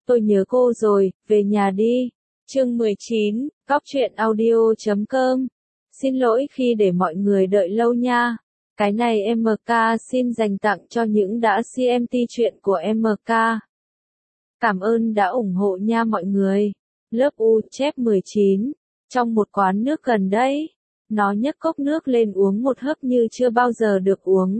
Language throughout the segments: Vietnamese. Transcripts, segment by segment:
Tôi nhớ cô rồi, về nhà đi. Chương 19, Cóc truyện audio.com. Xin lỗi khi để mọi người đợi lâu nha. Cái này MK xin dành tặng cho những đã CMT truyện của MK. Cảm ơn đã ủng hộ nha mọi người. Lớp U chép 19. Trong một quán nước gần đây, nó nhấc cốc nước lên uống một hớp như chưa bao giờ được uống.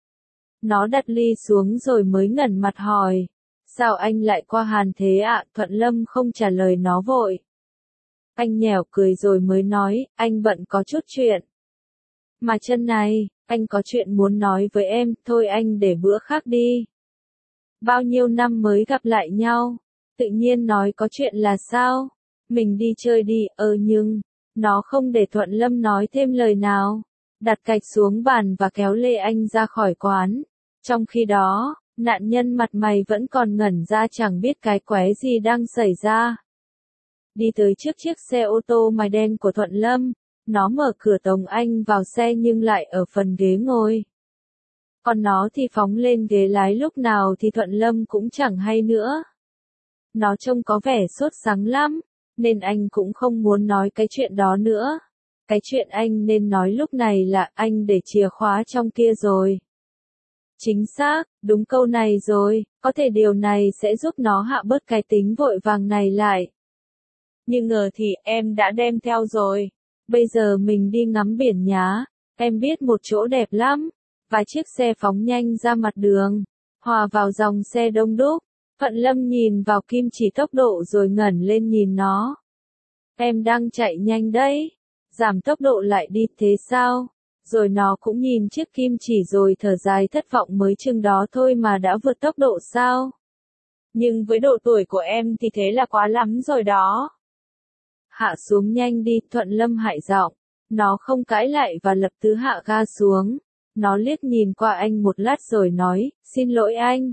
Nó đặt ly xuống rồi mới ngẩng mặt hỏi. Sao anh lại qua Hàn thế ạ? Thuận Lâm không trả lời nó vội. Anh nhẻo cười rồi mới nói, anh bận có chút chuyện. Mà chân này, anh có chuyện muốn nói với em, thôi anh để bữa khác đi. Bao nhiêu năm mới gặp lại nhau, tự nhiên nói có chuyện là sao? Mình đi chơi đi, nhưng, nó không để Thuận Lâm nói thêm lời nào. Đặt gạch xuống bàn và kéo Lê Anh ra khỏi quán. Trong khi đó, nạn nhân mặt mày vẫn còn ngẩn ra chẳng biết cái quái gì đang xảy ra. Đi tới trước chiếc xe ô tô màu đen của Thuận Lâm, nó mở cửa tống anh vào xe nhưng lại ở phần ghế ngồi. Còn nó thì phóng lên ghế lái lúc nào thì Thuận Lâm cũng chẳng hay nữa. Nó trông có vẻ sốt sắng lắm, nên anh cũng không muốn nói cái chuyện đó nữa. Cái chuyện anh nên nói lúc này là anh để chìa khóa trong kia rồi. Chính xác, đúng câu này rồi, có thể điều này sẽ giúp nó hạ bớt cái tính vội vàng này lại. Nhưng ngờ thì em đã đem theo rồi. Bây giờ mình đi ngắm biển nhá, em biết một chỗ đẹp lắm. Và chiếc xe phóng nhanh ra mặt đường, hòa vào dòng xe đông đúc. Thuận Lâm nhìn vào kim chỉ tốc độ rồi ngẩng lên nhìn nó. Em đang chạy nhanh đấy, giảm tốc độ lại đi thế sao? Rồi nó cũng nhìn chiếc kim chỉ rồi thở dài thất vọng, mới chừng đó thôi mà đã vượt tốc độ sao? Nhưng với độ tuổi của em thì thế là quá lắm rồi đó. Hạ xuống nhanh đi, Thuận Lâm hại giọng. Nó không cãi lại và lập tức hạ ga xuống. Nó liếc nhìn qua anh một lát rồi nói, xin lỗi anh.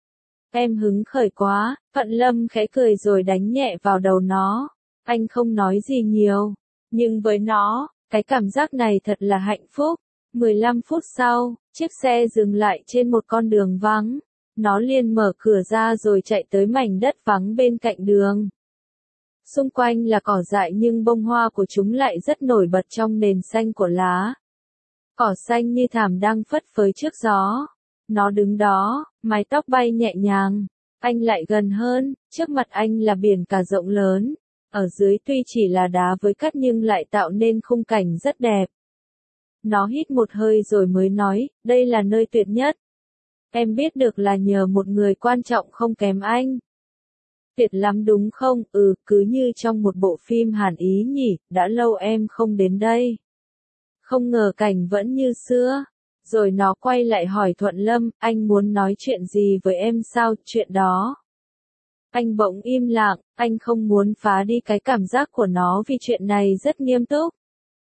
Em hứng khởi quá, Thuận Lâm khẽ cười rồi đánh nhẹ vào đầu nó. Anh không nói gì nhiều, nhưng với nó, cái cảm giác này thật là hạnh phúc. 15 phút sau, chiếc xe dừng lại trên một con đường vắng. Nó liền mở cửa ra rồi chạy tới mảnh đất vắng bên cạnh đường. Xung quanh là cỏ dại nhưng bông hoa của chúng lại rất nổi bật trong nền xanh của lá. Cỏ xanh như thảm đang phất phới trước gió. Nó đứng đó, mái tóc bay nhẹ nhàng. Anh lại gần hơn, trước mặt anh là biển cả rộng lớn. Ở dưới tuy chỉ là đá với cát nhưng lại tạo nên khung cảnh rất đẹp. Nó hít một hơi rồi mới nói, đây là nơi tuyệt nhất. Em biết được là nhờ một người quan trọng không kém anh. Tuyệt lắm đúng không? Cứ như trong một bộ phim Hàn Ý nhỉ, đã lâu em không đến đây. Không ngờ cảnh vẫn như xưa. Rồi nó quay lại hỏi Thuận Lâm, anh muốn nói chuyện gì với em sao? Chuyện đó. Anh bỗng im lặng, anh không muốn phá đi cái cảm giác của nó vì chuyện này rất nghiêm túc.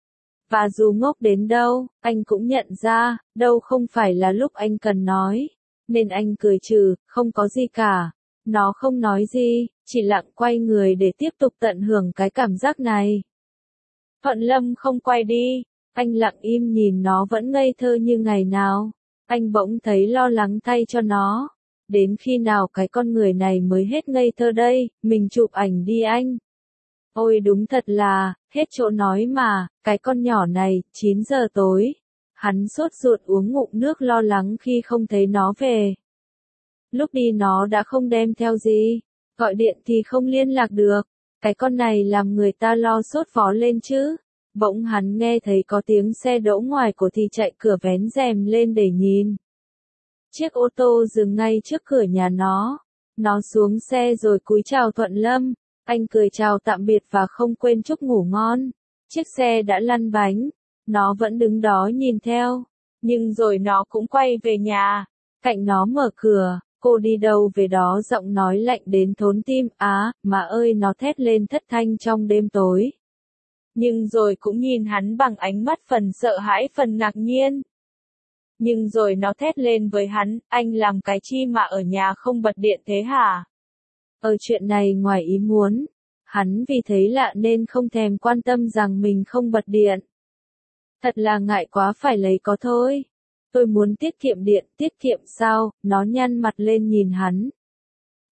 Và dù ngốc đến đâu, anh cũng nhận ra, đâu không phải là lúc anh cần nói. Nên anh cười trừ, không có gì cả. Nó không nói gì, chỉ lặng quay người để tiếp tục tận hưởng cái cảm giác này. Thuận Lâm không quay đi, anh lặng im nhìn nó vẫn ngây thơ như ngày nào. Anh bỗng thấy lo lắng thay cho nó. Đến khi nào cái con người này mới hết ngây thơ đây, mình chụp ảnh đi anh. Ôi đúng thật là, hết chỗ nói mà, cái con nhỏ này, 9 giờ tối. Hắn sốt ruột uống ngụm nước lo lắng khi không thấy nó về. Lúc đi nó đã không đem theo gì, gọi điện thì không liên lạc được. Cái con này làm người ta lo sốt vó lên chứ. Bỗng hắn nghe thấy có tiếng xe đỗ ngoài của thì chạy cửa vén rèm lên để nhìn. Chiếc ô tô dừng ngay trước cửa nhà nó. Nó xuống xe rồi cúi chào Thuận Lâm. Anh cười chào tạm biệt và không quên chúc ngủ ngon. Chiếc xe đã lăn bánh. Nó vẫn đứng đó nhìn theo. Nhưng rồi nó cũng quay về nhà. Cạnh nó mở cửa. Cô đi đâu về đó, giọng nói lạnh đến thốn tim. Mà ơi, nó thét lên thất thanh trong đêm tối. Nhưng rồi cũng nhìn hắn bằng ánh mắt phần sợ hãi phần ngạc nhiên. Nhưng rồi nó thét lên với hắn, anh làm cái chi mà ở nhà không bật điện thế hả? Chuyện này ngoài ý muốn. Hắn vì thấy lạ nên không thèm quan tâm rằng mình không bật điện. Thật là ngại quá phải lấy có thôi. Tôi muốn tiết kiệm điện, tiết kiệm sao? Nó nhăn mặt lên nhìn hắn.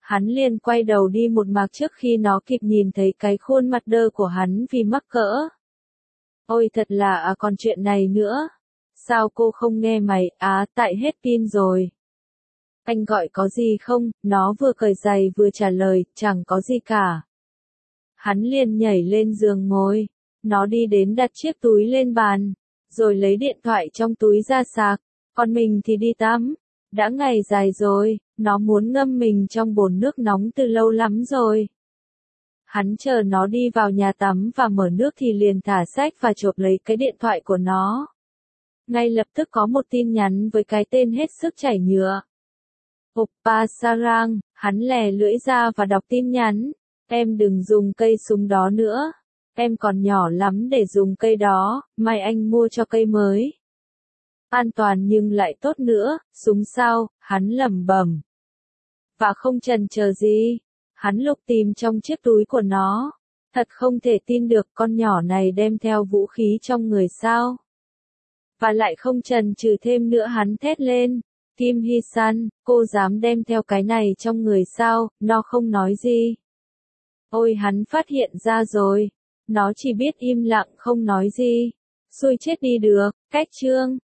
Hắn liền quay đầu đi một mạc trước khi nó kịp nhìn thấy cái khuôn mặt đơ của hắn vì mắc cỡ. Ôi thật là còn chuyện này nữa. Sao cô không nghe mày, tại hết pin rồi. Anh gọi có gì không, nó vừa cởi giày vừa trả lời, chẳng có gì cả. Hắn liền nhảy lên giường ngồi, nó đi đến đặt chiếc túi lên bàn, rồi lấy điện thoại trong túi ra sạc, còn mình thì đi tắm. Đã ngày dài rồi, nó muốn ngâm mình trong bồn nước nóng từ lâu lắm rồi. Hắn chờ nó đi vào nhà tắm và mở nước thì liền thả sách và chộp lấy cái điện thoại của nó. Ngay lập tức có một tin nhắn với cái tên hết sức chảy nhựa. Oppa Sarang, hắn lè lưỡi ra và đọc tin nhắn. Em đừng dùng cây súng đó nữa. Em còn nhỏ lắm để dùng cây đó, mai anh mua cho cây mới. An toàn nhưng lại tốt nữa, súng sao, hắn lẩm bẩm. Và không chần chờ gì, hắn lục tìm trong chiếc túi của nó. Thật không thể tin được con nhỏ này đem theo vũ khí trong người sao. Và lại không chần chừ thêm nữa hắn thét lên. Kim Hee-san, cô dám đem theo cái này trong người sao, nó không nói gì. Ôi hắn phát hiện ra rồi. Nó chỉ biết im lặng không nói gì. Xui chết đi được, cách chương.